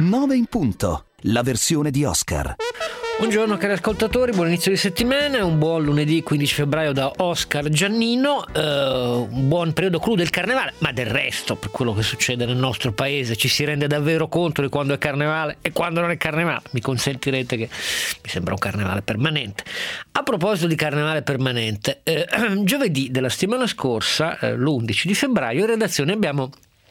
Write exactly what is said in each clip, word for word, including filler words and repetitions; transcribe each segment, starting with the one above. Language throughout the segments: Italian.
nove in punto, la versione di Oscar. Buongiorno cari ascoltatori, buon inizio di settimana, un buon lunedì quindici febbraio da Oscar Giannino, eh, un buon periodo clou del carnevale, ma del resto, per quello che succede nel nostro paese, ci si rende davvero conto di quando è carnevale e quando non è carnevale. Mi consentirete che mi sembra un carnevale permanente. A proposito di carnevale permanente, eh, giovedì della settimana scorsa, eh, l'undici di febbraio, in redazione abbiamo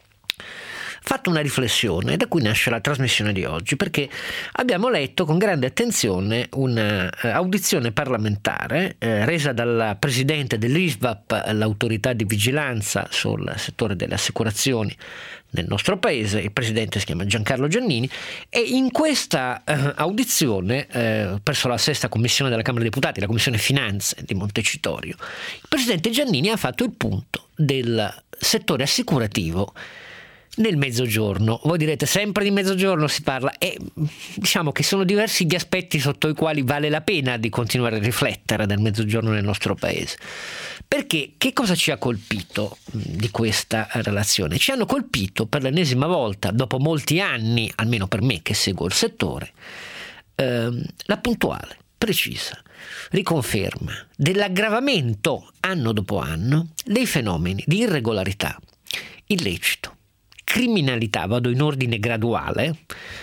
fatto una riflessione, da cui nasce la trasmissione di oggi, perché abbiamo letto con grande attenzione un'audizione parlamentare eh, resa dal presidente dell'I S V A P, l'autorità di vigilanza sul settore delle assicurazioni nel nostro paese. Il presidente si chiama Giancarlo Giannini, e in questa eh, audizione eh, presso la sesta commissione della Camera dei Deputati, la commissione finanze di Montecitorio, il presidente Giannini ha fatto il punto del settore assicurativo nel mezzogiorno. Voi direte, sempre di mezzogiorno si parla, e diciamo che sono diversi gli aspetti sotto i quali vale la pena di continuare a riflettere del mezzogiorno nel nostro paese. Perché che cosa ci ha colpito di questa relazione? Ci hanno colpito per l'ennesima volta, dopo molti anni, almeno per me che seguo il settore, ehm, la puntuale, precisa riconferma dell'aggravamento anno dopo anno dei fenomeni di irregolarità, illecito, criminalità, vado in ordine graduale,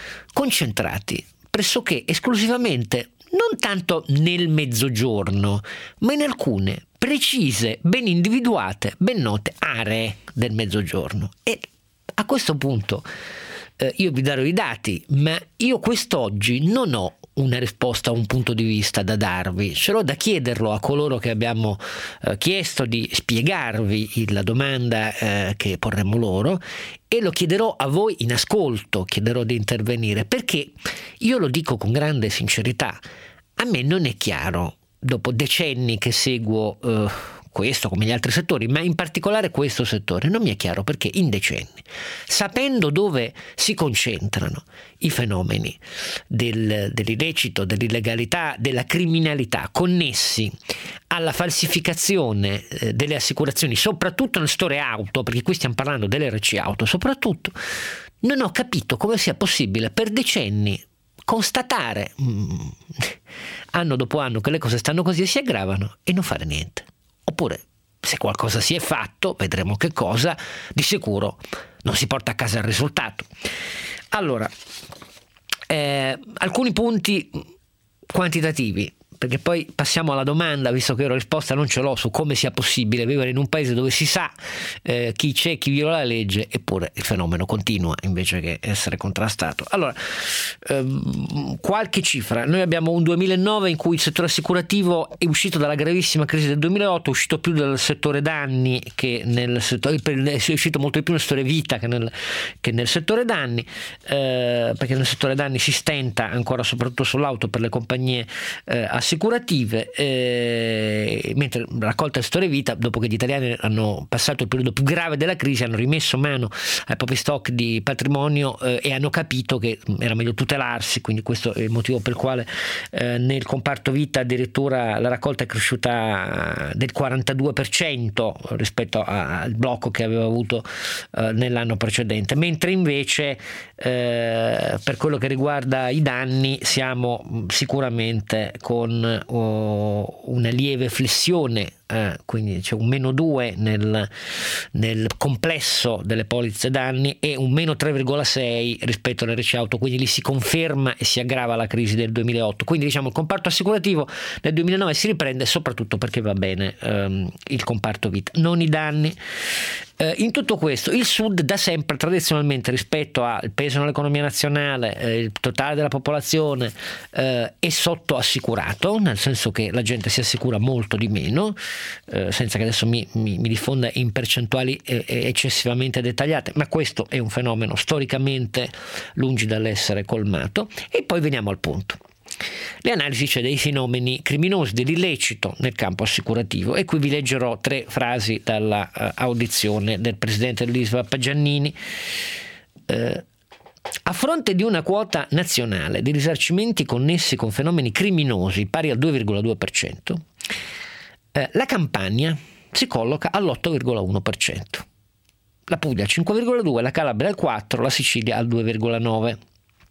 concentrati pressoché esclusivamente non tanto nel mezzogiorno, ma in alcune precise, ben individuate, ben note aree del mezzogiorno. E a questo punto eh, io vi darò i dati, ma io quest'oggi non ho una risposta, un punto di vista da darvi, ce l'ho da chiederlo a coloro che abbiamo eh, chiesto di spiegarvi il, la domanda eh, che porremo loro, e lo chiederò a voi in ascolto, chiederò di intervenire, perché io lo dico con grande sincerità, a me non è chiaro, dopo decenni che seguo eh, questo come gli altri settori, ma in particolare questo settore, non mi è chiaro perché in decenni, sapendo dove si concentrano i fenomeni del, dell'illecito, dell'illegalità, della criminalità connessi alla falsificazione eh, delle assicurazioni, soprattutto nel settore auto, perché qui stiamo parlando dell'R C auto soprattutto, non ho capito come sia possibile per decenni constatare mm, anno dopo anno che le cose stanno così e si aggravano e non fare niente. Oppure, se qualcosa si è fatto, vedremo che cosa, di sicuro non si porta a casa il risultato. Allora, eh, alcuni punti quantitativi, perché poi passiamo alla domanda, visto che io la risposta non ce l'ho su come sia possibile vivere in un paese dove si sa eh, chi c'è, chi viola la legge, eppure il fenomeno continua invece che essere contrastato. Allora, ehm, qualche cifra. Noi abbiamo un duemilanove in cui il settore assicurativo è uscito dalla gravissima crisi del duemilaotto, è uscito più dal settore danni che nel settore, è uscito molto di più nel settore vita che nel, che nel settore danni, eh, perché nel settore danni si stenta ancora soprattutto sull'auto per le compagnie eh, assicurative assicurative, eh, mentre raccolta il settore vita, dopo che gli italiani hanno passato il periodo più grave della crisi, hanno rimesso mano ai propri stock di patrimonio eh, e hanno capito che era meglio tutelarsi, quindi questo è il motivo per il quale eh, nel comparto vita addirittura la raccolta è cresciuta del quarantadue per cento rispetto al blocco che aveva avuto eh, nell'anno precedente, mentre invece eh, per quello che riguarda i danni siamo sicuramente con una lieve flessione, eh, quindi c'è un meno due nel, nel complesso delle polizze danni e un meno tre virgola sei rispetto all'R C auto, quindi lì si conferma e si aggrava la crisi del duemilaotto. Quindi diciamo il comparto assicurativo nel duemilanove si riprende soprattutto perché va bene ehm, il comparto vita, non i danni. Eh, in tutto questo il Sud da sempre tradizionalmente rispetto al peso nell'economia nazionale, eh, il totale della popolazione eh, è sottoassicurato, nel senso che la gente si assicura molto di meno, eh, senza che adesso mi, mi, mi diffonda in percentuali eh, eccessivamente dettagliate, ma questo è un fenomeno storicamente lungi dall'essere colmato. E poi veniamo al punto. Le analisi cioè dei fenomeni criminosi, dell'illecito nel campo assicurativo, e qui vi leggerò tre frasi dalla uh, audizione del presidente dell'I S V A P Giannini. Uh, a fronte di una quota nazionale di risarcimenti connessi con fenomeni criminosi pari al due virgola due per cento, uh, la Campania si colloca all'otto virgola uno per cento, la Puglia al cinque virgola due per cento, la Calabria al quattro per cento, la Sicilia al due virgola nove per cento.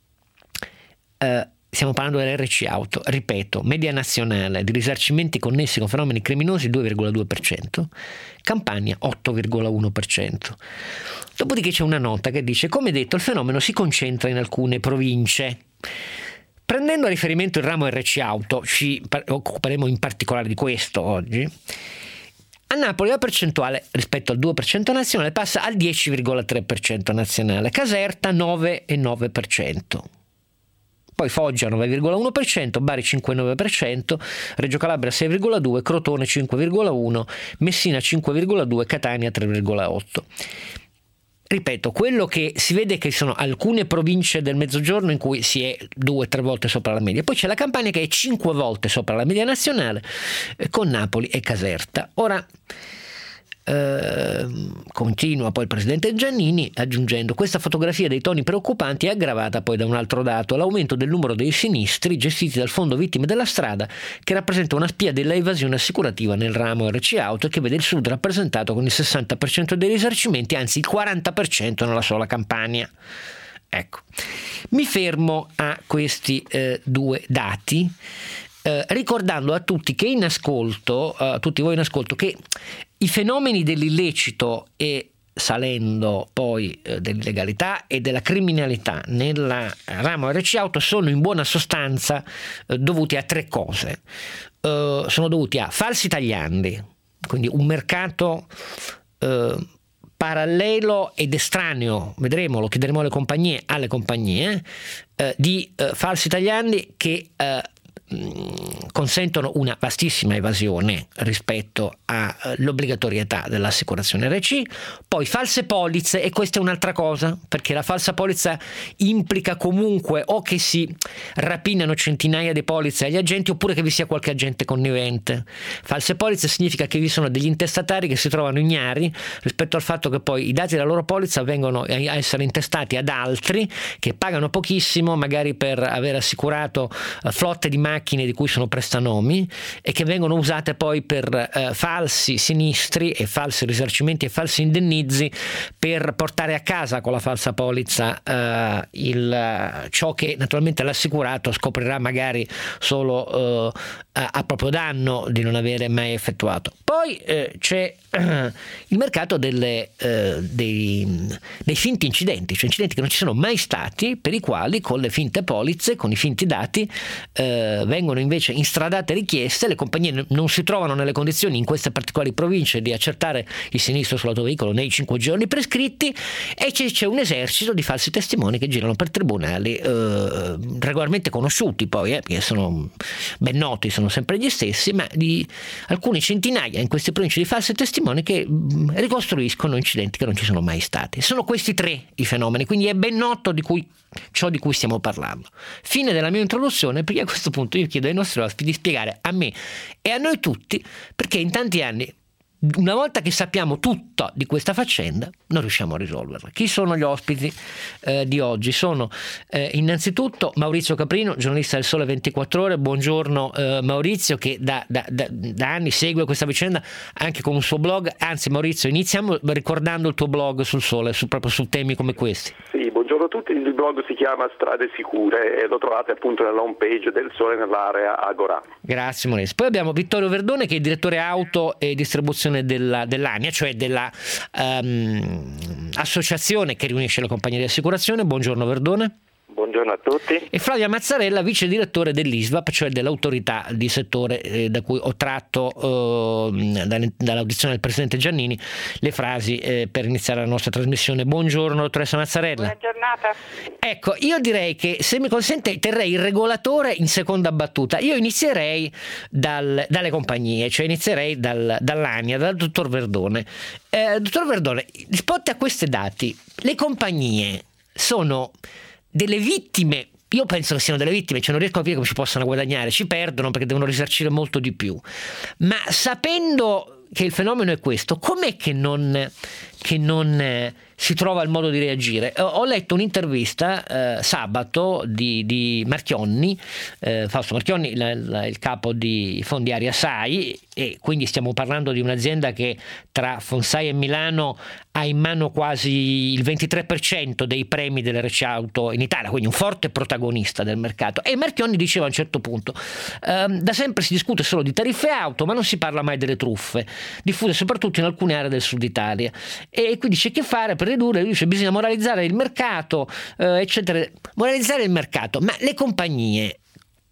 eh, stiamo parlando dell'R C Auto, ripeto, media nazionale di risarcimenti connessi con fenomeni criminosi due virgola due per cento, Campania otto virgola uno per cento. Dopodiché c'è una nota che dice: come detto, il fenomeno si concentra in alcune province. Prendendo a riferimento il ramo R C Auto, ci occuperemo in particolare di questo oggi. A Napoli la percentuale rispetto al due per cento nazionale passa al dieci virgola tre per cento nazionale, Caserta nove virgola nove per cento. Poi Foggia nove virgola uno per cento, Bari cinque virgola nove per cento, Reggio Calabria sei virgola due per cento, Crotone cinque virgola uno per cento, Messina cinque virgola due per cento, Catania tre virgola otto per cento. Ripeto, quello che si vede è che ci sono alcune province del Mezzogiorno in cui si è due o tre volte sopra la media, poi c'è la Campania che è cinque volte sopra la media nazionale, eh, con Napoli e Caserta. Ora eh, continua poi il presidente Giannini aggiungendo: questa fotografia dei toni preoccupanti è aggravata poi da un altro dato, l'aumento del numero dei sinistri gestiti dal Fondo Vittime della Strada, che rappresenta una spia della evasione assicurativa nel ramo R C Auto e che vede il Sud rappresentato con il sessanta per cento dei risarcimenti, anzi il quaranta per cento nella sola Campania. Ecco, mi fermo a questi eh, due dati, eh, ricordando a tutti che in ascolto, a tutti voi in ascolto, che i fenomeni dell'illecito e salendo poi eh, dell'illegalità e della criminalità nel ramo R C Auto sono in buona sostanza eh, dovuti a tre cose. Eh, sono dovuti a falsi tagliandi, quindi un mercato eh, parallelo ed estraneo, vedremo, lo chiederemo alle compagnie, alle compagnie eh, di eh, falsi tagliandi che eh, consentono una vastissima evasione rispetto all'obbligatorietà dell'assicurazione R C. Poi false polizze, e questa è un'altra cosa, perché la falsa polizza implica comunque o che si rapinano centinaia di polizze agli agenti oppure che vi sia qualche agente connivente. False polizze significa che vi sono degli intestatari che si trovano ignari rispetto al fatto che poi i dati della loro polizza vengono a essere intestati ad altri che pagano pochissimo, magari per aver assicurato flotte di macchine di cui sono prestanomi, e che vengono usate poi per eh, falsi sinistri e falsi risarcimenti e falsi indennizi per portare a casa con la falsa polizza eh, il, ciò che naturalmente l'assicurato scoprirà magari solo eh, a, a proprio danno di non avere mai effettuato. Poi eh, c'è eh, il mercato delle, eh, dei, dei finti incidenti, cioè incidenti che non ci sono mai stati, per i quali con le finte polizze, con i finti dati eh, vengono invece instradate richieste, le compagnie non si trovano nelle condizioni in queste particolari province di accertare il sinistro sull'autoveicolo nei cinque giorni prescritti, e c'è, c'è un esercito di falsi testimoni che girano per tribunali eh, regolarmente conosciuti poi, eh, perché sono ben noti, sono sempre gli stessi, ma di alcune centinaia in queste province di falsi testimoni che mh, ricostruiscono incidenti che non ci sono mai stati. Sono questi tre i fenomeni, quindi è ben noto di cui ciò di cui stiamo parlando. Fine della mia introduzione, perché a questo punto io chiedo ai nostri ospiti di spiegare a me e a noi tutti perché in tanti anni, una volta che sappiamo tutto di questa faccenda, non riusciamo a risolverla. Chi sono gli ospiti eh, di oggi? Sono eh, innanzitutto Maurizio Caprino, giornalista del Sole ventiquattro Ore. Buongiorno eh, Maurizio, che da, da, da, da anni segue questa vicenda anche con un suo blog. Anzi, Maurizio, iniziamo ricordando il tuo blog sul Sole, su, proprio su temi come questi. Sì, buongiorno a tutti. Il blog si chiama Strade Sicure e lo trovate appunto nella home page del Sole nell'area Agora. Grazie Maurizio. Poi abbiamo Vittorio Verdone, che è direttore auto e distribuzione della, dell'ANIA, cioè della um, associazione che riunisce le compagnie di assicurazione. Buongiorno Verdone. Buongiorno a tutti. E Flavia Mazzarella, vice direttore dell'I S V A P, cioè dell'autorità di settore eh, da cui ho tratto eh, dall'audizione del presidente Giannini le frasi eh, per iniziare la nostra trasmissione. Buongiorno dottoressa Mazzarella. Buona giornata. Ecco, io direi che, se mi consente, terrei il regolatore in seconda battuta. Io inizierei dal, dalle compagnie, cioè inizierei dal, dall'ANIA, dal dottor Verdone. Eh, dottor Verdone, rispetto a questi dati, le compagnie sono delle vittime? Io penso che siano delle vittime, cioè non riesco a capire come ci possano guadagnare, ci perdono perché devono risarcire molto di più. Ma sapendo che il fenomeno è questo, com'è che non, che non si trova il modo di reagire. Ho letto un'intervista eh, sabato di, di Marchionne, eh, Fausto Marchionne, la, la, il capo di Fondiaria S A I, e quindi stiamo parlando di un'azienda che tra Fonsai e Milano ha in mano quasi il ventitré per cento dei premi delle R C auto in Italia, quindi un forte protagonista del mercato. E Marchionne diceva a un certo punto ehm, da sempre si discute solo di tariffe auto, ma non si parla mai delle truffe, diffuse soprattutto in alcune aree del sud Italia, e quindi c'è che fare per ridurre. Lui dice bisogna moralizzare il mercato, eh, eccetera, moralizzare il mercato, ma le compagnie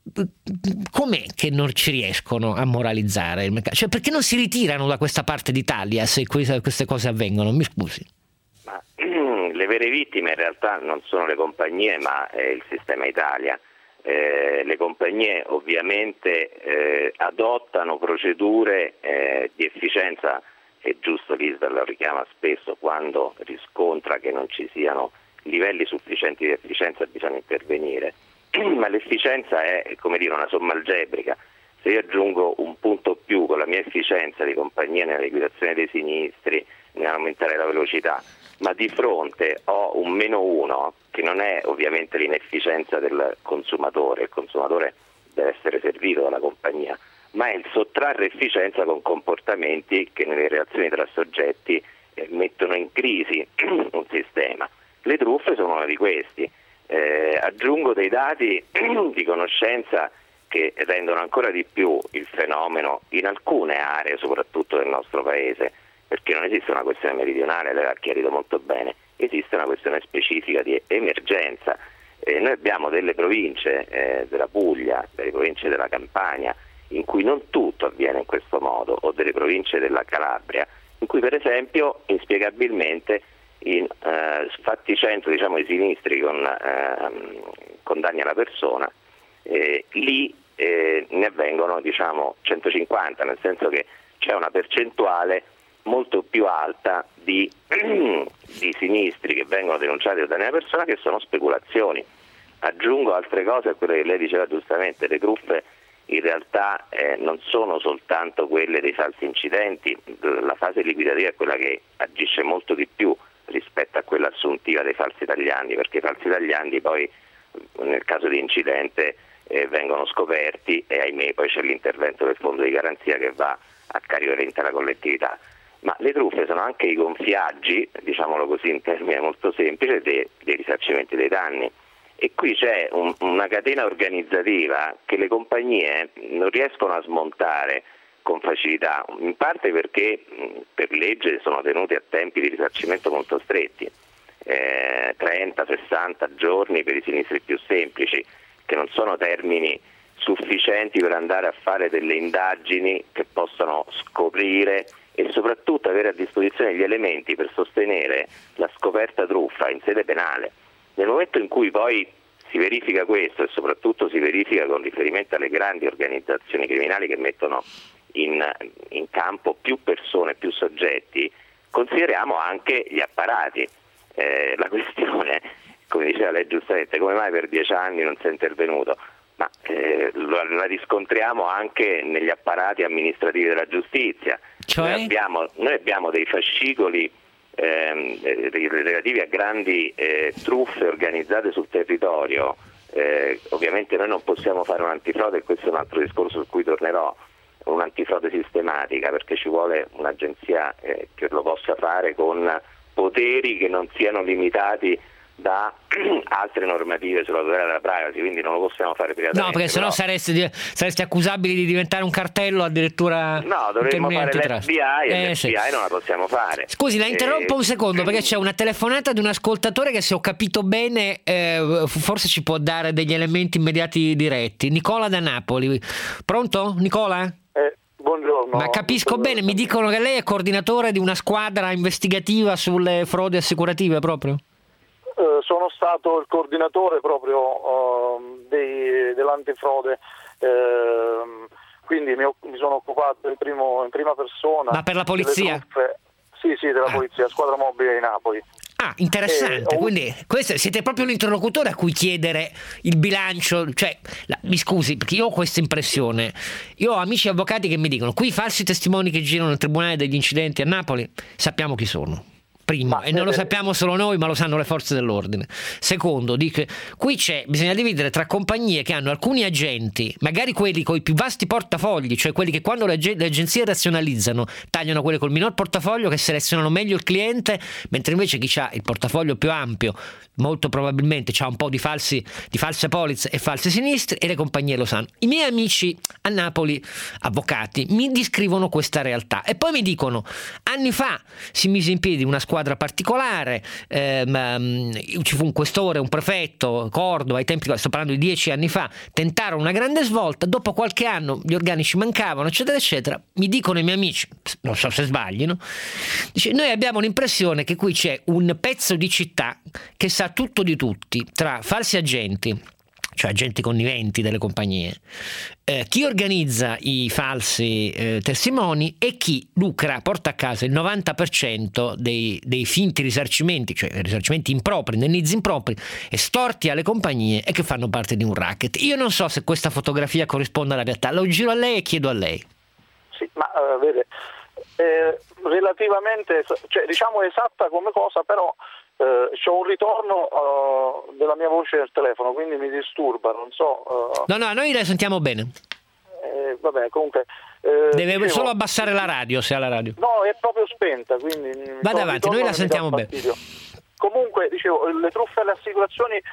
com'è che non ci riescono a moralizzare il mercato? Cioè, perché non si ritirano da questa parte d'Italia se queste cose avvengono? Mi scusi. Ma, le vere vittime in realtà non sono le compagnie, ma è il sistema Italia. Eh, le compagnie ovviamente eh, adottano procedure eh, di efficienza, è giusto, l'Isval lo richiama spesso, quando riscontra che non ci siano livelli sufficienti di efficienza bisogna intervenire. Ma l'efficienza è, come dire, una somma algebrica. Se io aggiungo un punto più con la mia efficienza di compagnia nella liquidazione dei sinistri, nell'aumentare la velocità, ma di fronte ho un meno uno, che non è ovviamente l'inefficienza del consumatore, il consumatore deve essere servito dalla compagnia, ma è il sottrarre efficienza con comportamenti che nelle relazioni tra soggetti eh, mettono in crisi un sistema. Le truffe sono uno di questi. Eh, aggiungo dei dati di conoscenza che rendono ancora di più il fenomeno in alcune aree, soprattutto del nostro paese, perché non esiste una questione meridionale, lei l'ha chiarito molto bene, esiste una questione specifica di emergenza. Eh, noi abbiamo delle province eh, della Puglia, delle province della Campania, in cui non tutto avviene in questo modo, o delle province della Calabria, in cui per esempio inspiegabilmente in eh, sfatticento, diciamo, i sinistri con, eh, con danni alla persona, eh, lì eh, ne avvengono, diciamo, centocinquanta, nel senso che c'è una percentuale molto più alta di, di sinistri che vengono denunciati da danni alla persona che sono speculazioni. Aggiungo altre cose a quelle che lei diceva giustamente: le truffe in realtà eh, non sono soltanto quelle dei falsi incidenti, la fase liquidativa è quella che agisce molto di più rispetto a quella assuntiva dei falsi tagliandi, perché i falsi tagliandi poi nel caso di incidente eh, vengono scoperti e ahimè poi c'è l'intervento del fondo di garanzia che va a carico dell'intera collettività. Ma le truffe sono anche i gonfiaggi, diciamolo così in termini molto semplici, dei, dei risarcimenti dei danni. E qui c'è un, una catena organizzativa che le compagnie non riescono a smontare con facilità, in parte perché mh, per legge sono tenuti a tempi di risarcimento molto stretti, eh, trenta sessanta giorni per i sinistri più semplici, che non sono termini sufficienti per andare a fare delle indagini che possano scoprire e soprattutto avere a disposizione gli elementi per sostenere la scoperta truffa in sede penale. Nel momento in cui poi si verifica questo, e soprattutto si verifica con riferimento alle grandi organizzazioni criminali che mettono in, in campo più persone, più soggetti, consideriamo anche gli apparati. Eh, la questione, come diceva lei giustamente, come mai per dieci anni non si è intervenuto? Ma eh, la riscontriamo anche negli apparati amministrativi della giustizia. Cioè? Noi abbiamo, noi abbiamo dei fascicoli ehm, relativi a grandi eh, truffe organizzate sul territorio. Eh, ovviamente noi non possiamo fare un'antifrode, e questo è un altro discorso su cui tornerò, un'antifrode sistematica, perché ci vuole un'agenzia eh, che lo possa fare con poteri che non siano limitati da altre normative sulla tutela della privacy, quindi non lo possiamo fare privatamente. No, perché sennò però... sareste, sareste accusabili di diventare un cartello, addirittura. No, dovremmo fare l'F B I e eh, l'F B I sì. non la possiamo fare. Scusi, la interrompo eh... un secondo, perché c'è una telefonata di un ascoltatore che, se ho capito bene, eh, forse ci può dare degli elementi immediati diretti. Nicola da Napoli. Pronto, Nicola? Eh, buongiorno. Ma capisco bene, mi dicono che lei è coordinatore di una squadra investigativa sulle frodi assicurative proprio? Uh, sono stato il coordinatore proprio uh, dei, dell'antifrode, uh, quindi mi, mi sono occupato in, primo, in prima persona. Ma per la polizia? Sì, sì, della ah. polizia, squadra mobile di Napoli. Ah, interessante, eh, ho... quindi questo, siete proprio un interlocutore a cui chiedere il bilancio, cioè, la, mi scusi, perché io ho questa impressione, io ho amici avvocati che mi dicono, qui i falsi testimoni che girano nel tribunale degli incidenti a Napoli, sappiamo chi sono. Primo, Ma e non lo deve- sappiamo solo noi, ma lo sanno le forze dell'ordine. Secondo, dice, qui c'è, bisogna dividere tra compagnie che hanno alcuni agenti, magari quelli con i più vasti portafogli, cioè quelli che quando le, ag- le agenzie razionalizzano tagliano quelle col minor portafoglio, che selezionano meglio il cliente, mentre invece chi ha il portafoglio più ampio molto probabilmente ha un po' di falsi, di false polizze e falsi sinistri, e le compagnie lo sanno. I miei amici a Napoli, avvocati, mi descrivono questa realtà e poi mi dicono: anni fa si mise in piedi una squadra particolare, ehm, ci fu un questore, un prefetto, Cordova, ai tempi, sto parlando di dieci anni fa, tentarono una grande svolta, dopo qualche anno gli organici mancavano, eccetera eccetera. Mi dicono i miei amici, non so se sbaglino, dice, noi abbiamo l'impressione che qui c'è un pezzo di città che sa tutto di tutti, tra falsi agenti, cioè agenti conniventi delle compagnie, eh, chi organizza i falsi eh, testimoni e chi lucra, porta a casa il novanta per cento dei, dei finti risarcimenti, cioè risarcimenti impropri, indennizi impropri, estorti alle compagnie e che fanno parte di un racket. Io non so se questa fotografia corrisponde alla realtà, lo giro a lei e chiedo a lei. Sì, ma uh, vede, eh, relativamente, cioè, diciamo esatta come cosa, però Uh, c'è un ritorno uh, della mia voce nel telefono, quindi mi disturba, non so. Uh, no, no, noi la sentiamo bene. Eh, vabbè, comunque. Eh, Deve dicevo, solo abbassare la radio, se ha la radio. No, è proprio spenta, quindi. Vada avanti, noi la sentiamo bene. Comunque, dicevo, le truffe alle assicurazioni eh,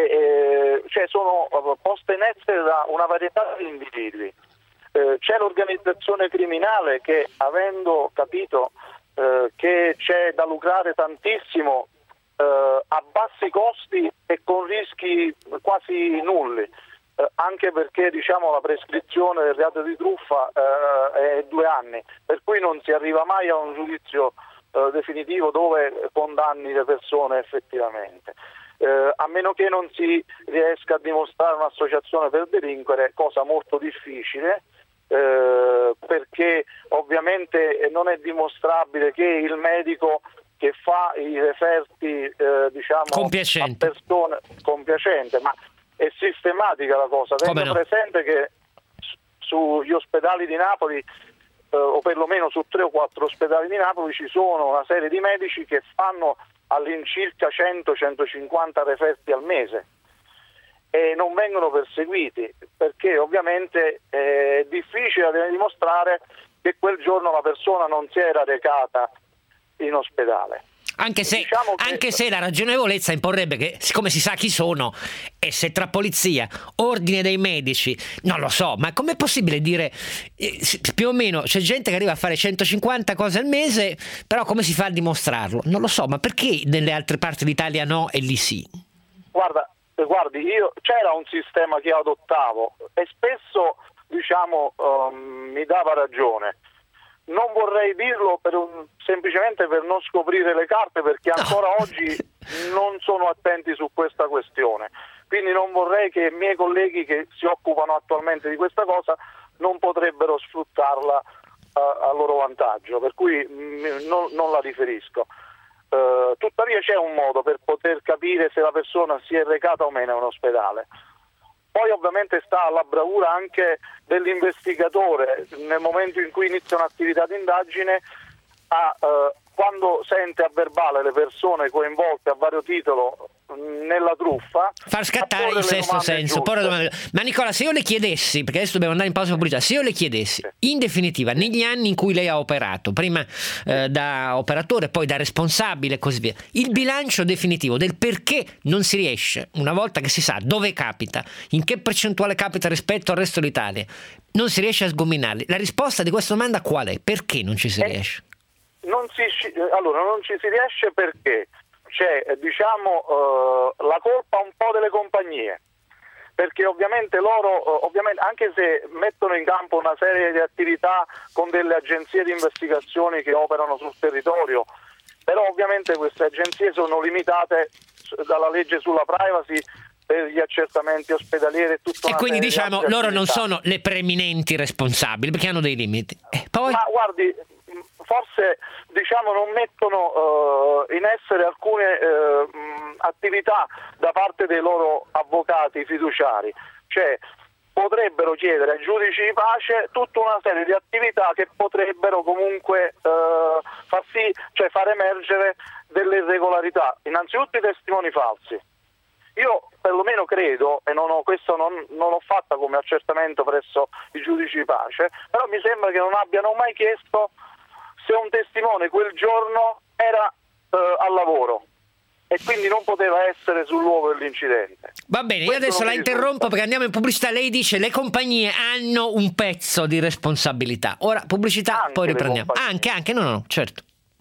eh, cioè sono poste in essere da una varietà di individui. Eh, c'è l'organizzazione criminale che, avendo capito eh, che c'è da lucrare tantissimo, Uh, a bassi costi e con rischi quasi nulli, uh, anche perché diciamo la prescrizione del reato di truffa uh, è due anni, per cui non si arriva mai a un giudizio uh, definitivo dove condanni le persone effettivamente, uh, a meno che non si riesca a dimostrare un'associazione per delinquere, cosa molto difficile. Uh, perché ovviamente non è dimostrabile che il medico che fa i referti eh, diciamo compiacente. a persone compiacente, ma è sistematica la cosa. Tengo no? presente che sugli ospedali di Napoli eh, o perlomeno su tre o quattro ospedali di Napoli ci sono una serie di medici che fanno all'incirca cento centocinquanta referti al mese e non vengono perseguiti perché ovviamente è difficile da dimostrare che quel giorno la persona non si era recata in ospedale. Anche se, diciamo che... anche se la ragionevolezza imporrebbe che, siccome si sa chi sono, e se tra polizia, ordine dei medici, non lo so, ma com'è possibile dire eh, più o meno c'è gente che arriva a fare centocinquanta cose al mese, però come si fa a dimostrarlo? Non lo so, ma perché nelle altre parti d'Italia no e lì sì? Guarda, guardi, io c'era un sistema che adottavo e spesso diciamo um, mi dava ragione. Non vorrei dirlo per un, semplicemente per non scoprire le carte, perché ancora no. oggi non sono attenti su questa questione, quindi non vorrei che i miei colleghi che si occupano attualmente di questa cosa non potrebbero sfruttarla uh, a loro vantaggio, per cui mh, non, non la riferisco. Uh, tuttavia c'è un modo per poter capire se la persona si è recata o meno in un ospedale. Poi ovviamente sta alla bravura anche dell'investigatore nel momento in cui inizia un'attività di indagine a, eh, quando sente a verbale le persone coinvolte a vario titolo nella truffa, far scattare il sesto senso. Ma Nicola, se io le chiedessi, perché adesso dobbiamo andare in pausa pubblicità, se io le chiedessi sì. in definitiva negli anni in cui lei ha operato, prima eh, da operatore, poi da responsabile e così via, il bilancio definitivo del perché non si riesce, una volta che si sa dove capita, in che percentuale capita rispetto al resto d'Italia, non si riesce a sgominarli, la risposta di questa domanda qual è? Perché non ci si eh, riesce? Non si, allora non ci si riesce perché c'è diciamo uh, la colpa un po' delle compagnie, perché ovviamente loro uh, ovviamente, anche se mettono in campo una serie di attività con delle agenzie di investigazioni che operano sul territorio, però ovviamente queste agenzie sono limitate dalla legge sulla privacy per gli accertamenti ospedalieri e tutto. E quindi diciamo loro non sono le preeminenti responsabili perché hanno dei limiti. Eh, poi... Ma guardi, forse diciamo non mettono uh, in essere alcune uh, mh, attività da parte dei loro avvocati fiduciari, cioè potrebbero chiedere ai giudici di pace tutta una serie di attività che potrebbero comunque eh, far sì, cioè far emergere delle irregolarità. Innanzitutto i testimoni falsi. Io perlomeno credo, e non ho, questo non, non ho fatta come accertamento presso i giudici di pace, però mi sembra che non abbiano mai chiesto se un testimone quel giorno era eh, al lavoro e quindi non poteva essere sul luogo dell'incidente. Va bene, Questo io adesso la risulta. interrompo perché andiamo in pubblicità. Lei dice le compagnie hanno un pezzo di responsabilità. Ora pubblicità, Anche poi le riprendiamo. compagnie. Anche, anche, no, no, no, certo.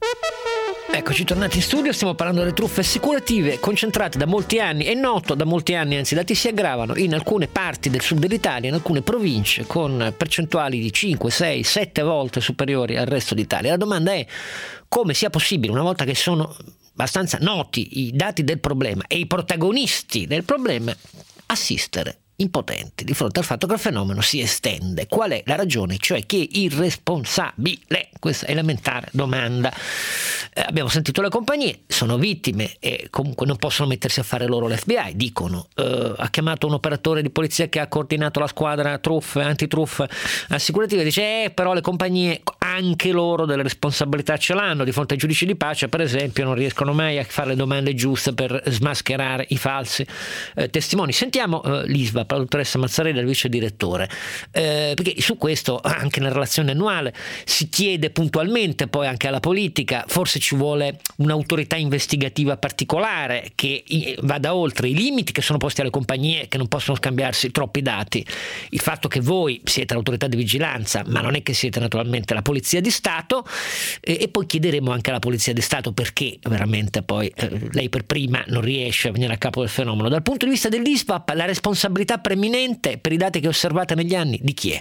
Eccoci tornati in studio, stiamo parlando delle truffe assicurative concentrate da molti anni, è noto da molti anni, anzi i dati si aggravano in alcune parti del sud dell'Italia, in alcune province con percentuali di cinque, sei, sette volte superiori al resto d'Italia. La domanda è come sia possibile, una volta che sono abbastanza noti i dati del problema e i protagonisti del problema, assistere impotenti di fronte al fatto che il fenomeno si estende. Qual è la ragione? Cioè che il responsabile, questa elementare domanda. Eh, abbiamo sentito le compagnie, sono vittime e comunque non possono mettersi a fare loro l'F B I, dicono. Eh, ha chiamato un operatore di polizia che ha coordinato la squadra truffe, antitruffe assicurative, dice eh però le compagnie anche loro delle responsabilità ce l'hanno di fronte ai giudici di pace, per esempio non riescono mai a fare le domande giuste per smascherare i falsi eh, testimoni. Sentiamo eh, l'I S V A, la dottoressa Mazzarella, il vice direttore, eh, perché su questo anche nella relazione annuale si chiede puntualmente poi anche alla politica, forse ci vuole un'autorità investigativa particolare che vada oltre i limiti che sono posti alle compagnie, che non possono scambiarsi troppi dati. Il fatto che voi siete l'autorità di vigilanza, ma non è che siete naturalmente la polizia di Stato, eh, e poi chiederemo anche alla polizia di Stato perché veramente poi eh, lei per prima non riesce a venire a capo del fenomeno. Dal punto di vista dell'I S V A P, la responsabilità preminente per i dati che osservate negli anni di chi è?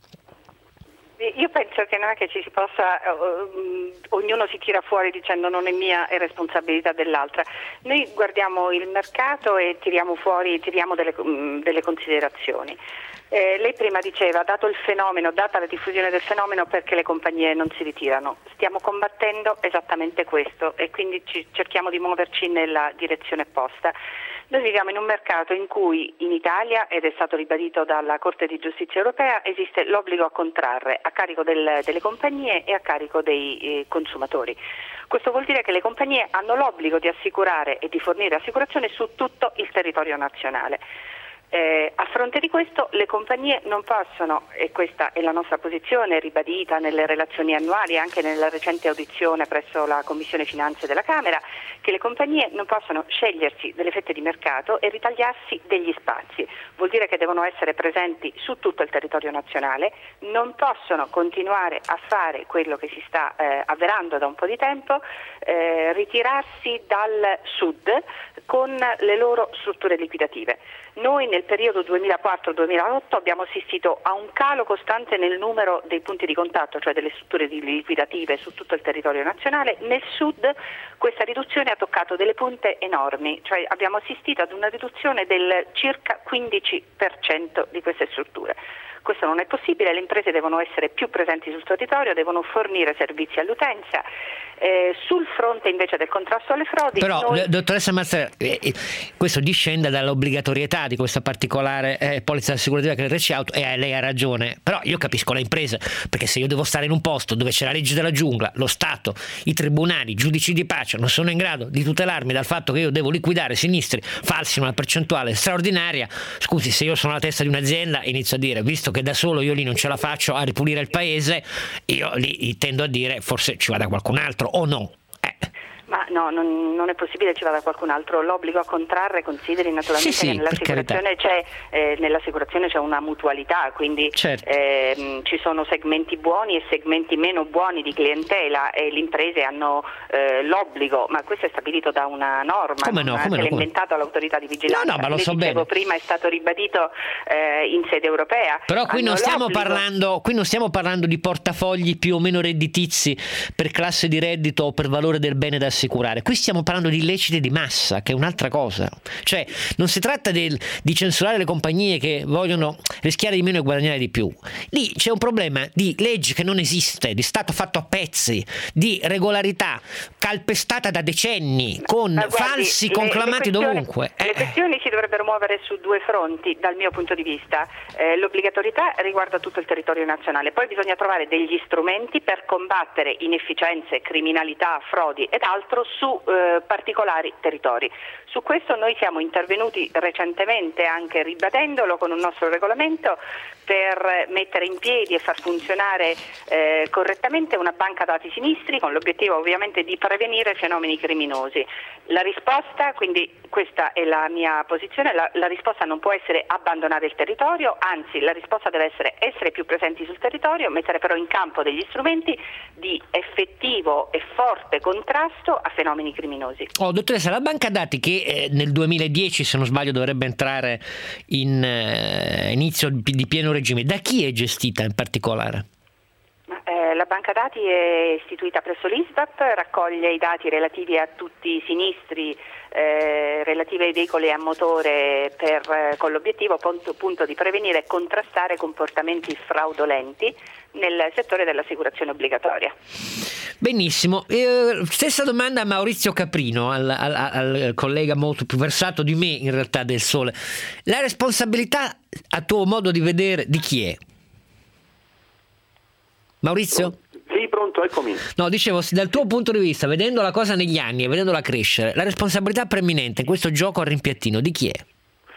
Io penso che non è che ci si possa, uh, ognuno si tira fuori dicendo non è mia, è responsabilità dell'altra. Noi guardiamo il mercato e tiriamo fuori, tiriamo delle, um, delle considerazioni. Eh, lei prima diceva, dato il fenomeno, data la diffusione del fenomeno, perché le compagnie non si ritirano. Stiamo combattendo esattamente questo e quindi ci, cerchiamo di muoverci nella direzione opposta. Noi viviamo in un mercato in cui in Italia, ed è stato ribadito dalla Corte di Giustizia europea, esiste l'obbligo a contrarre a carico del, delle compagnie e a carico dei eh, consumatori. Questo vuol dire che le compagnie hanno l'obbligo di assicurare e di fornire assicurazione su tutto il territorio nazionale. Eh, a fronte di questo le compagnie non possono, e questa è la nostra posizione ribadita nelle relazioni annuali e anche nella recente audizione presso la Commissione Finanze della Camera, che le compagnie non possono scegliersi delle fette di mercato e ritagliarsi degli spazi. Vuol dire che devono essere presenti su tutto il territorio nazionale, non possono continuare a fare quello che si sta eh, avverando da un po' di tempo, eh, ritirarsi dal sud con le loro strutture liquidative. Noi nel periodo duemilaquattro duemilaotto abbiamo assistito a un calo costante nel numero dei punti di contatto, cioè delle strutture liquidative su tutto il territorio nazionale. Nel sud questa riduzione ha toccato delle punte enormi, cioè abbiamo assistito ad una riduzione del circa quindici per cento di queste strutture. Questo non è possibile, le imprese devono essere più presenti sul territorio, devono fornire servizi all'utenza. Eh, sul fronte invece del contrasto alle frodi... Però, noi... dottoressa Mazzarella, eh, eh, questo discende dall'obbligatorietà di questa particolare eh, polizza assicurativa che è il R C Auto, e eh, lei ha ragione, però io capisco le imprese, perché se io devo stare in un posto dove c'è la legge della giungla, lo Stato, i tribunali, i giudici di pace non sono in grado di tutelarmi dal fatto che io devo liquidare sinistri falsi in una percentuale straordinaria, scusi, se io sono alla testa di un'azienda inizio a dire, visto che da solo io lì non ce la faccio a ripulire il paese, io lì tendo a dire forse ci vada qualcun altro o no. Eh. Ma no, non, non è possibile ci vada qualcun altro. L'obbligo a contrarre, consideri naturalmente sì, sì, che nell'assicurazione c'è, eh, nell'assicurazione c'è una mutualità, quindi certo. eh, ci sono segmenti buoni e segmenti meno buoni di clientela e le imprese hanno eh, l'obbligo, ma questo è stabilito da una norma, come no, non come che no, l'ha come... inventato l'autorità di vigilanza. No, no, ma lo Le so dicevo bene. prima, è stato ribadito eh, in sede europea. Però qui hanno non stiamo l'obbligo... parlando, qui non stiamo parlando di portafogli più o meno redditizi per classe di reddito o per valore del bene da assicurare. Qui stiamo parlando di illeciti di massa, che è un'altra cosa. Cioè non si tratta del, di censurare le compagnie che vogliono rischiare di meno e guadagnare di più. Lì c'è un problema di legge che non esiste, di Stato fatto a pezzi, di regolarità calpestata da decenni, con guardi, falsi le, conclamati le dovunque. Le eh. questioni si dovrebbero muovere su due fronti dal mio punto di vista. Eh, l'obbligatorietà riguarda tutto il territorio nazionale, poi bisogna trovare degli strumenti per combattere inefficienze, criminalità, frodi ed altro su eh, particolari territori. Su questo noi siamo intervenuti recentemente, anche ribadendolo con un nostro regolamento, per mettere in piedi e far funzionare eh, correttamente una banca dati sinistri, con l'obiettivo ovviamente di prevenire fenomeni criminosi. La risposta, quindi questa è la mia posizione, la, la risposta non può essere abbandonare il territorio, anzi la risposta deve essere essere più presenti sul territorio, mettere però in campo degli strumenti di effettivo e forte contrasto a fenomeni criminosi. Oh, dottoressa, la banca dati che eh, nel duemiladieci, se non sbaglio, dovrebbe entrare in eh, inizio di pieno regime, da chi è gestita in particolare? Eh, la banca dati è istituita presso l'I S V A P, raccoglie i dati relativi a tutti i sinistri eh, relativi ai veicoli a motore per, eh, con l'obiettivo appunto, appunto di prevenire e contrastare comportamenti fraudolenti nel settore dell'assicurazione obbligatoria. Benissimo, eh, stessa domanda a Maurizio Caprino, al, al, al collega molto più versato di me in realtà del Sole. La responsabilità, a tuo modo di vedere, di chi è? Maurizio? Sì, pronto, eccomi. No, dicevo, dal tuo punto di vista, vedendo la cosa negli anni e vedendola crescere, la responsabilità preminente in questo gioco a rimpiattino di chi è?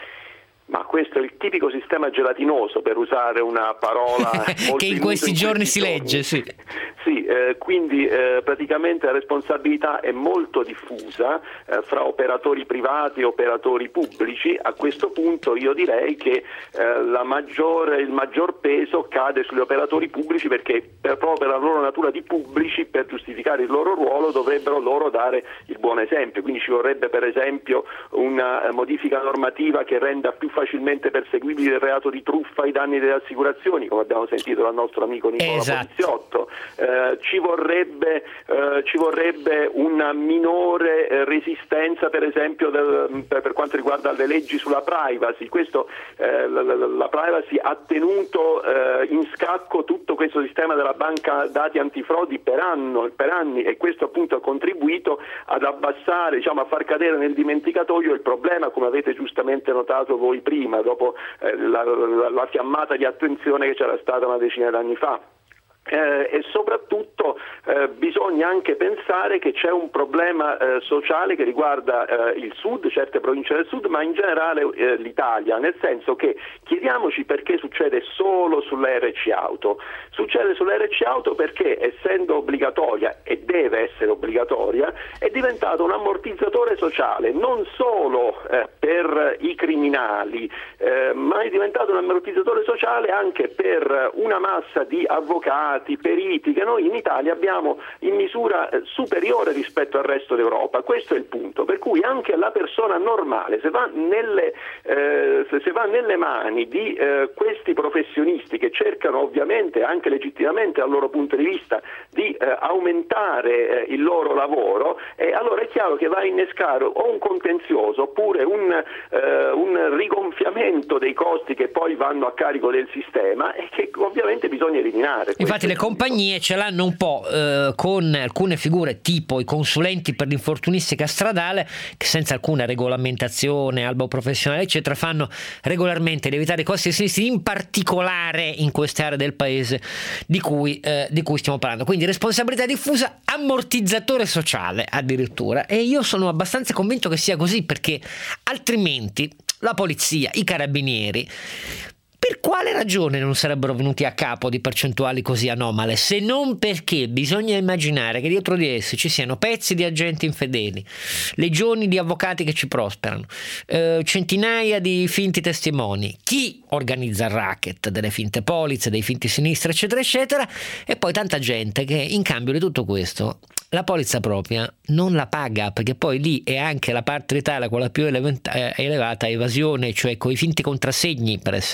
Ma questo è il tipico sistema gelatinoso, per usare una parola molto che in questi in giorni questi si giorni. legge, sì. Sì, eh, quindi eh, praticamente la responsabilità è molto diffusa eh, fra operatori privati e operatori pubblici. A questo punto io direi che eh, la maggiore, il maggior peso cade sugli operatori pubblici, perché per, proprio per la loro natura di pubblici, per giustificare il loro ruolo, dovrebbero loro dare il buon esempio. Quindi ci vorrebbe per esempio una modifica normativa che renda più facilmente perseguibile il reato di truffa ai danni delle assicurazioni, come abbiamo sentito dal nostro amico Nicola esatto. Poliziotto. Eh, ci vorrebbe eh, ci vorrebbe una minore eh, resistenza per esempio del, per, per quanto riguarda le leggi sulla privacy. Questo eh, la, la, la privacy ha tenuto eh, in scacco tutto questo sistema della banca dati antifrodi per, anno, per anni, e questo appunto ha contribuito ad abbassare, diciamo, a far cadere nel dimenticatoio il problema, come avete giustamente notato voi prima, dopo eh, la, la, la fiammata di attenzione che c'era stata una decina d'anni fa. Eh, e soprattutto eh, bisogna anche pensare che c'è un problema eh, sociale che riguarda eh, il sud, certe province del sud, ma in generale eh, l'Italia, nel senso che chiediamoci perché succede solo sull'R C auto. Succede sull'R C auto perché, essendo obbligatoria, e deve essere obbligatoria, è diventato un ammortizzatore sociale non solo eh, per i criminali, eh, ma è diventato un ammortizzatore sociale anche per una massa di avvocati, periti, che noi in Italia abbiamo in misura eh, superiore rispetto al resto d'Europa. Questo è il punto, per cui anche la persona normale, se va nelle, eh, se, se va nelle mani di eh, questi professionisti che cercano ovviamente anche legittimamente dal loro punto di vista di eh, aumentare eh, il loro lavoro, eh, allora è chiaro che va a innescare o un contenzioso oppure un, eh, un rigonfiamento dei costi che poi vanno a carico del sistema e che ovviamente bisogna eliminare. Infatti le compagnie ce l'hanno un po' eh, con alcune figure tipo i consulenti per l'infortunistica stradale, che senza alcuna regolamentazione, albo professionale eccetera, fanno regolarmente di evitare i costi sinistri, in particolare in queste aree del paese di cui, eh, di cui stiamo parlando. Quindi responsabilità diffusa, ammortizzatore sociale addirittura, e io sono abbastanza convinto che sia così, perché altrimenti la polizia, i carabinieri, per quale ragione non sarebbero venuti a capo di percentuali così anomale, se non perché bisogna immaginare che dietro di essi ci siano pezzi di agenti infedeli, legioni di avvocati che ci prosperano, eh, centinaia di finti testimoni, chi organizza il racket delle finte polizze, dei finti sinistri eccetera eccetera, e poi tanta gente che in cambio di tutto questo la polizza propria non la paga, perché poi lì è anche la parte d'Italia con la più elevata evasione, cioè con i finti contrassegni, per essere chiari.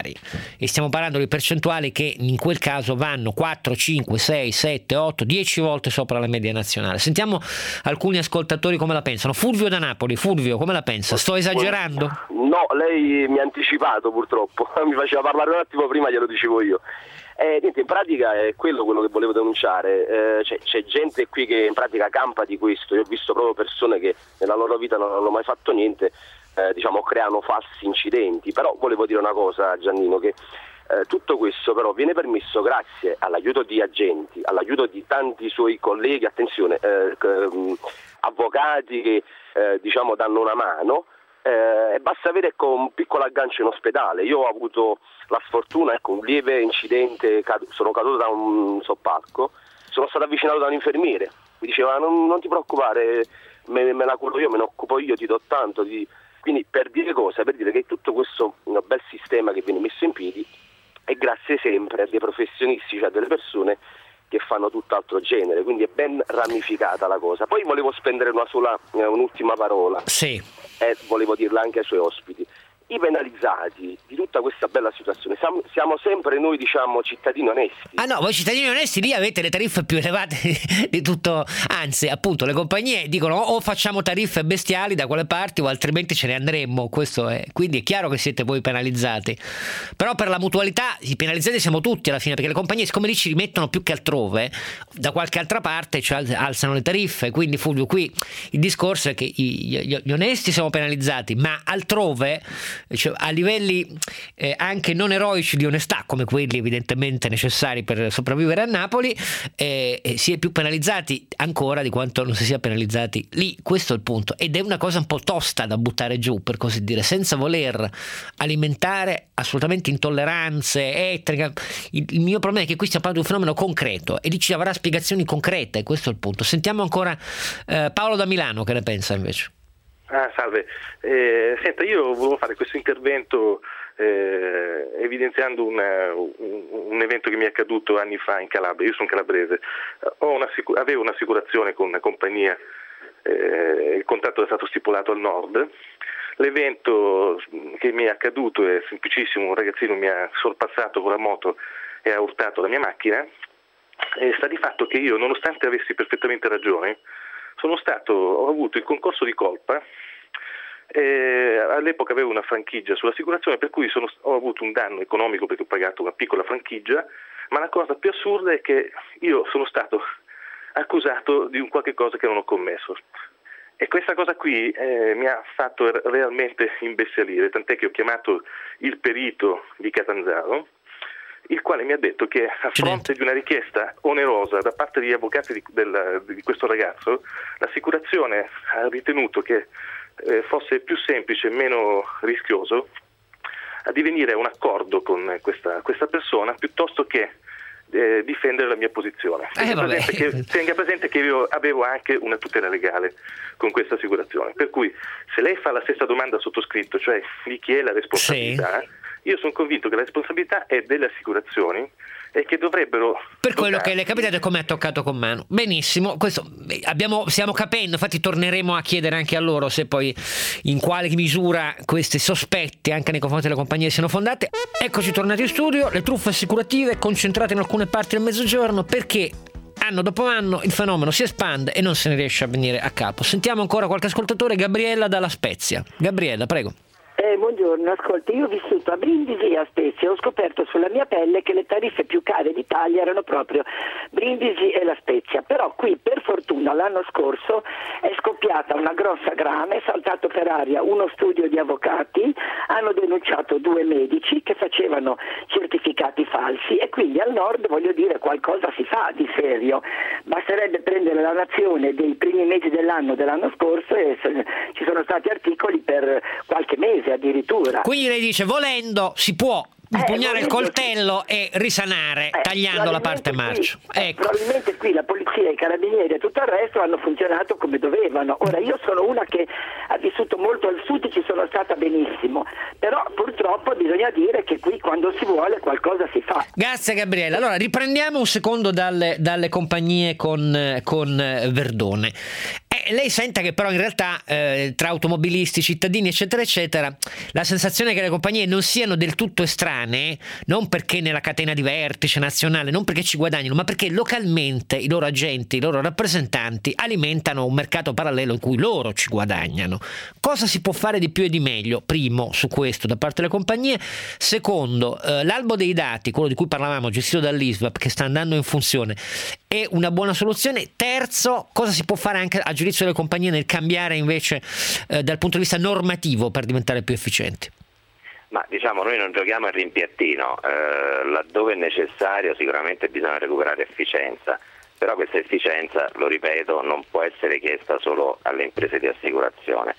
pari, e stiamo parlando di percentuali che in quel caso vanno quattro, cinque, sei, sette, otto, dieci volte sopra la media nazionale. Sentiamo alcuni ascoltatori come la pensano. Fulvio da Napoli. Fulvio, come la pensa? Sto esagerando? No, lei mi ha anticipato purtroppo, mi faceva parlare un attimo prima, glielo dicevo io. Eh, niente, in pratica è quello quello che volevo denunciare. Eh, c'è, c'è gente qui che in pratica campa di questo. Io ho visto proprio persone che nella loro vita non hanno mai fatto niente, eh, diciamo creano falsi incidenti. Però volevo dire una cosa, Giannino, che eh, tutto questo però viene permesso grazie all'aiuto di agenti, all'aiuto di tanti suoi colleghi, attenzione, eh, eh, avvocati che eh, diciamo danno una mano. Eh, basta avere ecco, un piccolo aggancio in ospedale. Io ho avuto la sfortuna, ecco, un lieve incidente, cad- sono caduto da un soppalco, sono stato avvicinato da un infermiere, mi diceva non, non ti preoccupare, me, me la curo io, me ne occupo io, ti do tanto, ti... quindi per dire cosa? Per dire che tutto questo un bel sistema che viene messo in piedi è grazie sempre a dei professionisti, cioè a delle persone che fanno tutt'altro genere, quindi è ben ramificata la cosa. Poi volevo spendere una sola, eh, un'ultima parola, sì. E volevo dirla anche ai suoi ospiti. I penalizzati di tutta questa bella situazione siamo, siamo sempre noi, diciamo, cittadini onesti. Ah no, voi cittadini onesti lì avete le tariffe più elevate di tutto, anzi appunto le compagnie dicono o facciamo tariffe bestiali da quelle parti o altrimenti ce ne andremmo, questo è, quindi è chiaro che siete voi penalizzati. Però per la mutualità i penalizzati siamo tutti alla fine, perché le compagnie siccome lì ci rimettono più che altrove, da qualche altra parte cioè, alzano le tariffe, quindi Fulvio qui il discorso è che gli, gli, gli onesti siamo penalizzati, ma altrove cioè, a livelli eh, anche non eroici di onestà come quelli evidentemente necessari per sopravvivere a Napoli eh, eh, si è più penalizzati ancora di quanto non si sia penalizzati lì. Questo è il punto, ed è una cosa un po' tosta da buttare giù, per così dire, senza voler alimentare assolutamente intolleranze etniche. Il, il mio problema è che qui stiamo parlando di un fenomeno concreto e lì ci avrà spiegazioni concrete, questo è il punto. Sentiamo ancora eh, Paolo da Milano, che ne pensa invece? Ah, salve. Eh, senta, io volevo fare questo intervento eh, evidenziando una, un, un evento che mi è accaduto anni fa in Calabria. Io sono calabrese, ho una, avevo un'assicurazione con una compagnia, eh, il contratto è stato stipulato al nord. L'evento che mi è accaduto è semplicissimo: un ragazzino mi ha sorpassato con la moto e ha urtato la mia macchina, e sta di fatto che io, nonostante avessi perfettamente ragione, sono stato, ho avuto il concorso di colpa. Eh, all'epoca avevo una franchigia sull'assicurazione, per cui sono, ho avuto un danno economico perché ho pagato una piccola franchigia, ma la cosa più assurda è che io sono stato accusato di un qualche cosa che non ho commesso, e questa cosa qui eh, mi ha fatto realmente imbestialire, tant'è che ho chiamato il perito di Catanzaro, il quale mi ha detto che a fronte di una richiesta onerosa da parte degli avvocati di, del, di questo ragazzo, l'assicurazione ha ritenuto che eh, fosse più semplice e meno rischioso addivenire a un accordo con questa, questa persona piuttosto che eh, difendere la mia posizione. Tenga, eh, presente che, tenga presente che io avevo anche una tutela legale con questa assicurazione, per cui se lei fa la stessa domanda al sottoscritto, cioè di chi è la responsabilità, sì. Io sono convinto che la responsabilità è delle assicurazioni e che dovrebbero... Per quello che le è capitato e come ha toccato con mano. Benissimo, questo abbiamo, stiamo capendo, infatti torneremo a chiedere anche a loro se poi in quale misura questi sospetti anche nei confronti delle compagnie siano fondate. Eccoci tornati in studio, le truffe assicurative concentrate in alcune parti del Mezzogiorno, perché anno dopo anno il fenomeno si espande e non se ne riesce a venire a capo. Sentiamo ancora qualche ascoltatore. Gabriella dalla Spezia. Gabriella, prego. Eh, buongiorno, ascolti, io ho vissuto a Brindisi e a Spezia, ho scoperto sulla mia pelle che le tariffe più care d'Italia erano proprio Brindisi e la Spezia, però qui per fortuna l'anno scorso è scoppiata una grossa grana, è saltato per aria uno studio di avvocati, hanno denunciato due medici che facevano certificati falsi e quindi al nord, voglio dire, qualcosa si fa di serio, basterebbe prendere la nazione dei primi mesi dell'anno dell'anno scorso e ci sono stati articoli per qualche mese addirittura. Quindi lei dice, volendo si può impugnare eh, il coltello sì. e risanare eh, tagliando la parte marcia. Qui, ecco. Probabilmente qui la polizia, i carabinieri e tutto il resto hanno funzionato come dovevano. Ora io sono una che ha vissuto molto al sud e ci sono stata benissimo, però purtroppo bisogna dire che qui quando si vuole qualcosa si fa. Grazie Gabriella. Allora riprendiamo un secondo dalle, dalle compagnie con, con Verdone. Eh, E lei senta che però in realtà eh, tra automobilisti, cittadini eccetera eccetera, la sensazione è che le compagnie non siano del tutto estranee, non perché nella catena di vertice nazionale, non perché ci guadagnano, ma perché localmente i loro agenti, i loro rappresentanti alimentano un mercato parallelo in cui loro ci guadagnano. Cosa si può fare di più e di meglio? Primo, su questo da parte delle compagnie. Secondo, eh, l'albo dei dati, quello di cui parlavamo, gestito dall'ISVAP, che sta andando in funzione, è una buona soluzione. Terzo, cosa si può fare anche a giudizio delle compagnie nel cambiare invece eh, dal punto di vista normativo per diventare più efficienti? Ma diciamo, noi non giochiamo al rimpiattino, eh, laddove è necessario sicuramente bisogna recuperare efficienza, però questa efficienza, lo ripeto, non può essere chiesta solo alle imprese di assicurazione.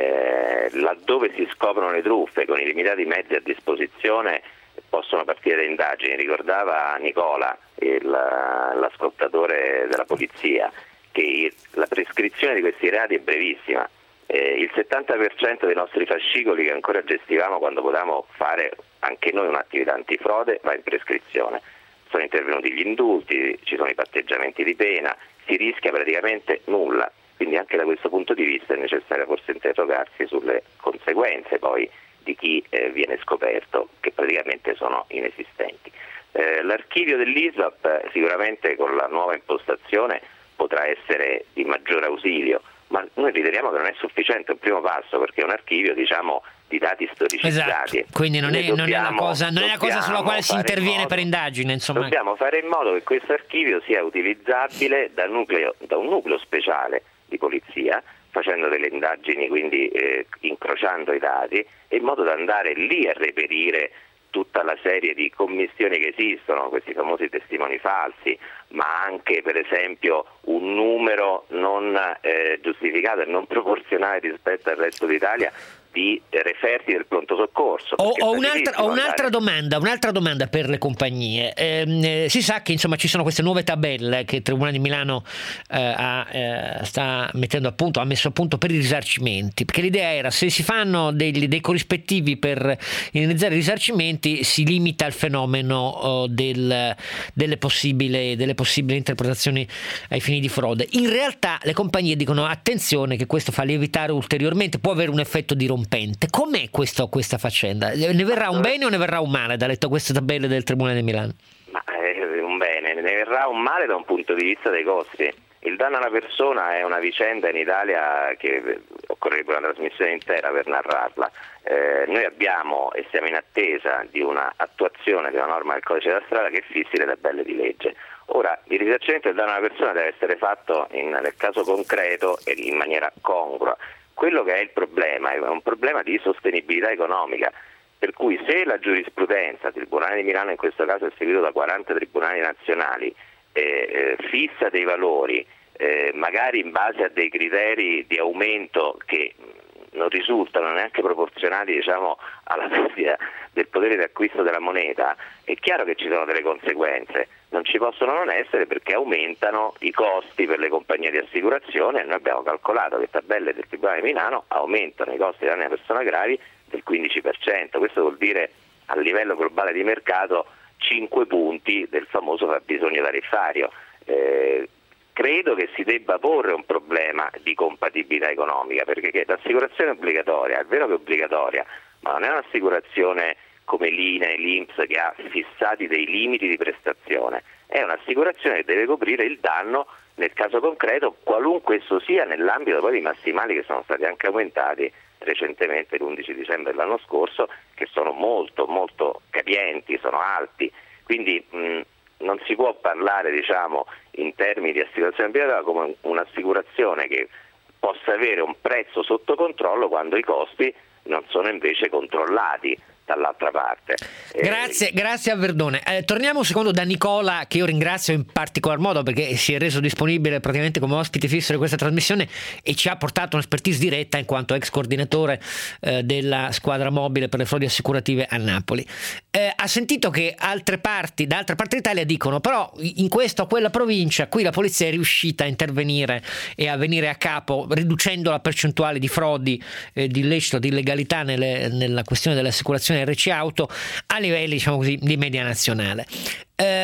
Eh, laddove si scoprono le truffe con i limitati mezzi a disposizione possono partire le indagini. Ricordava Nicola, il, l'ascoltatore della polizia, che la prescrizione di questi reati è brevissima. Eh, il settanta per cento dei nostri fascicoli che ancora gestivamo quando potevamo fare anche noi un'attività antifrode va in prescrizione. Sono intervenuti gli indulti, ci sono i patteggiamenti di pena, si rischia praticamente nulla. Quindi anche da questo punto di vista è necessario forse interrogarsi sulle conseguenze poi di chi eh, viene scoperto, che praticamente sono inesistenti. Eh, l'archivio dell'ISVAP eh, sicuramente con la nuova impostazione potrà essere di maggiore ausilio, ma noi riteniamo che non è sufficiente un primo passo, perché è un archivio, diciamo, di dati storicizzati. Esatto. Quindi non è, dobbiamo, non è una cosa, non è una cosa sulla quale si interviene modo, per indagine, insomma. Dobbiamo fare in modo che questo archivio sia utilizzabile da, nucleo, da un nucleo speciale di polizia, facendo delle indagini, quindi eh, incrociando i dati, in modo da andare lì a reperire tutta la serie di commistioni che esistono, questi famosi testimoni falsi, ma anche per esempio un numero non eh, giustificato e non proporzionale rispetto al resto d'Italia di referti del pronto soccorso. Ho, ho, un'altra, ho un'altra domanda, un'altra domanda per le compagnie. Eh, si sa che insomma ci sono queste nuove tabelle che il Tribunale di Milano eh, ha, eh, sta mettendo a punto, ha messo a punto per i risarcimenti, perché l'idea era, se si fanno dei, dei corrispettivi per indennizziare i risarcimenti, si limita il fenomeno oh, del, delle, possibili, delle possibili interpretazioni ai fini di frode. In realtà le compagnie dicono attenzione che questo fa lievitare ulteriormente, può avere un effetto dirompente. Com'è questo, questa faccenda? Ne verrà un bene o ne verrà un male da letto queste tabelle del Tribunale di Milano? Ma è un bene, ne verrà un male da un punto di vista dei costi. Il danno alla persona è una vicenda in Italia che occorrerebbe una trasmissione intera per narrarla. Eh, noi abbiamo e siamo in attesa di una attuazione di una norma del codice della strada che fissi le tabelle di legge. Ora, il risarcimento del danno alla persona deve essere fatto in, nel caso concreto e in maniera congrua. Quello che è il problema è un problema di sostenibilità economica, per cui se la giurisprudenza, il Tribunale di Milano in questo caso è seguito da quaranta tribunali nazionali, eh, eh, fissa dei valori, eh, magari in base a dei criteri di aumento che non risultano neanche proporzionali, diciamo, alla perdita del potere di acquisto della moneta, è chiaro che ci sono delle conseguenze. Non ci possono non essere, perché aumentano i costi per le compagnie di assicurazione, e noi abbiamo calcolato che tabelle del Tribunale di Milano aumentano i costi di danni alle persone gravi del quindici per cento. Questo vuol dire a livello globale di mercato cinque punti del famoso fabbisogno tariffario. Eh, credo che si debba porre un problema di compatibilità economica, perché l'assicurazione è obbligatoria, è vero che è obbligatoria, ma non è un'assicurazione come l'I N E, l'I N P S, che ha fissati dei limiti di prestazione. È un'assicurazione che deve coprire il danno nel caso concreto, qualunque esso sia, nell'ambito poi dei massimali che sono stati anche aumentati recentemente l'undici dicembre dell'anno scorso, che sono molto molto capienti, sono alti. Quindi mh, non si può parlare, diciamo, in termini di assicurazione obbligatoria come un'assicurazione che possa avere un prezzo sotto controllo quando i costi non sono invece controllati dall'altra parte. Grazie, eh, grazie a Verdone. Eh, torniamo un secondo da Nicola, che io ringrazio in particolar modo perché si è reso disponibile praticamente come ospite fisso di questa trasmissione e ci ha portato un'espertise diretta in quanto ex coordinatore eh, della squadra mobile per le frodi assicurative a Napoli. Eh, ha sentito che altre parti, da altre parti d'Italia dicono però in questa o quella provincia qui la polizia è riuscita a intervenire e a venire a capo riducendo la percentuale di frodi, eh, di illecito, di illegalità nelle, nella questione dell'assicurazione R C Auto a livelli, diciamo così, di media nazionale. Eh,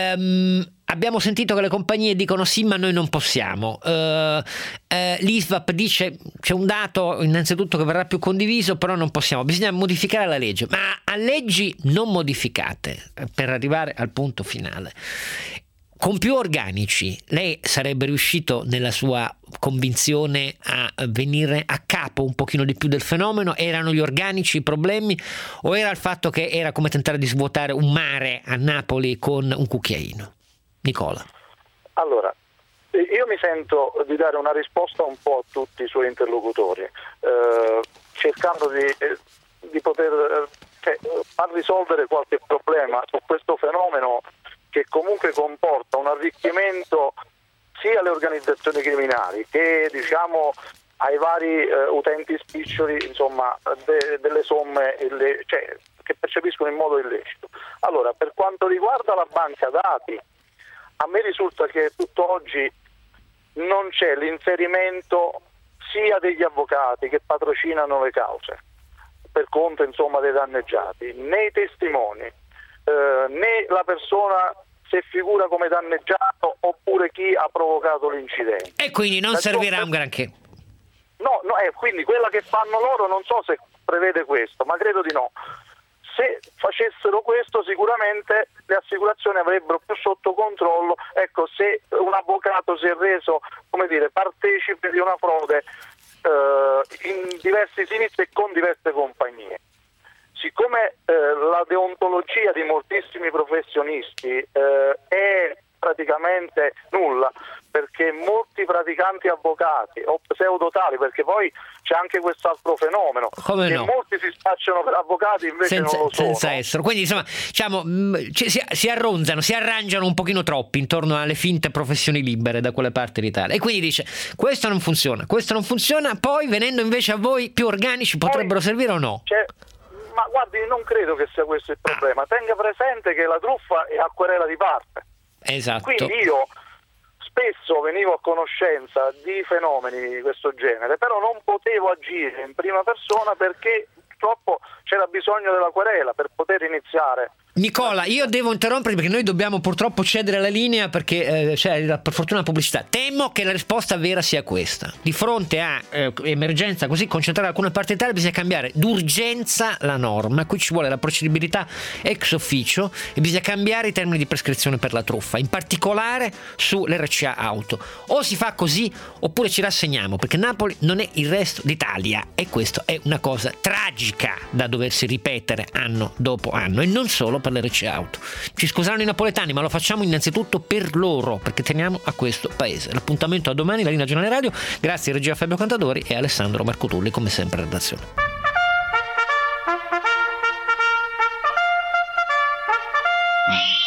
ehm, abbiamo sentito che le compagnie dicono sì, ma noi non possiamo. Uh, uh, L'I S V A P dice c'è un dato innanzitutto che verrà più condiviso, però non possiamo, bisogna modificare la legge. Ma a leggi non modificate, per arrivare al punto finale, con più organici, lei sarebbe riuscito nella sua convinzione a venire a capo un pochino di più del fenomeno? Erano gli organici i problemi, o era il fatto che era come tentare di svuotare un mare a Napoli con un cucchiaino? Nicola. Allora, io mi sento di dare una risposta un po' a tutti i suoi interlocutori, eh, cercando di, eh, di poter eh, cioè, far risolvere qualche problema su questo fenomeno che comunque comporta un arricchimento sia alle organizzazioni criminali che, diciamo, ai vari eh, utenti spiccioli, insomma, de, delle somme ille- cioè, che percepiscono in modo illecito. Allora, per quanto riguarda la banca dati, a me risulta che tutt'oggi non c'è l'inserimento sia degli avvocati che patrocinano le cause per conto, insomma, dei danneggiati, né i testimoni, eh, né la persona se figura come danneggiato oppure chi ha provocato l'incidente. E quindi non per servirà conto... un granché. No, no, eh, quindi quella che fanno loro non so se prevede questo, ma credo di no. Se facessero questo sicuramente le assicurazioni avrebbero più sotto controllo. Ecco, se un avvocato si è reso, come dire, partecipe di una frode eh, in diversi sinistri e con diverse compagnie. Siccome eh, la deontologia di moltissimi professionisti eh, è praticamente nulla, perché molti praticanti avvocati o pseudotali, perché poi c'è anche quest'altro fenomeno, come che no? molti si spacciano per avvocati invece senza, non lo sono. Senza essere. Quindi insomma, diciamo, si, si arronzano, si arrangiano un pochino troppi intorno alle finte professioni libere da quelle parti d'Italia. E quindi dice, questo non funziona, questo non funziona, poi venendo invece a voi più organici potrebbero poi servire o no? Ma guardi, non credo che sia questo il problema. Ah. Tenga presente che la truffa è a querela di parte. Esatto. Quindi io spesso venivo a conoscenza di fenomeni di questo genere, però non potevo agire in prima persona perché purtroppo c'era bisogno della querela per poter iniziare. Nicola, io devo interromperti perché noi dobbiamo purtroppo cedere la linea perché eh, c'è la, per fortuna la pubblicità. Temo che la risposta vera sia questa. Di fronte a eh, emergenza così concentrata in alcune parti d'Italia bisogna cambiare d'urgenza la norma. Qui ci vuole la procedibilità ex officio e bisogna cambiare i termini di prescrizione per la truffa, in particolare sull'R C A auto. O si fa così oppure ci rassegniamo, perché Napoli non è il resto d'Italia e questo è una cosa tragica da doversi ripetere anno dopo anno, e non solo per l'R C A auto. Ci scuseranno i napoletani, ma lo facciamo innanzitutto per loro, perché teniamo a questo paese. L'appuntamento a domani, la linea Giornale Radio. Grazie a regia Fabio Cantadori e Alessandro Marcotulli, come sempre in redazione.